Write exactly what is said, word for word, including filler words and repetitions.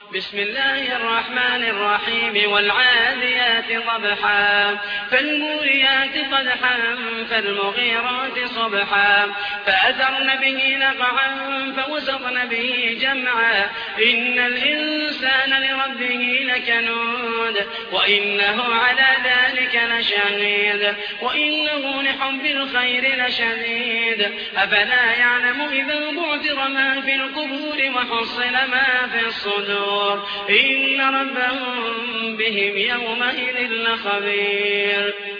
بسم الله الرحمن الرحيم والعاديات ضبحا فالموريات قدحا فالمغيرات صبحا فأثرن به نقعا فوسطن به جمعا إن الإنسان لربه لكنود وإنه على ذلك لشهيد وإنه لحب الخير لشديد أفلا يعلم إذا بعثر ما في القبور وحصل ما في الصدور إن ربهم بهم يومئذ لخبير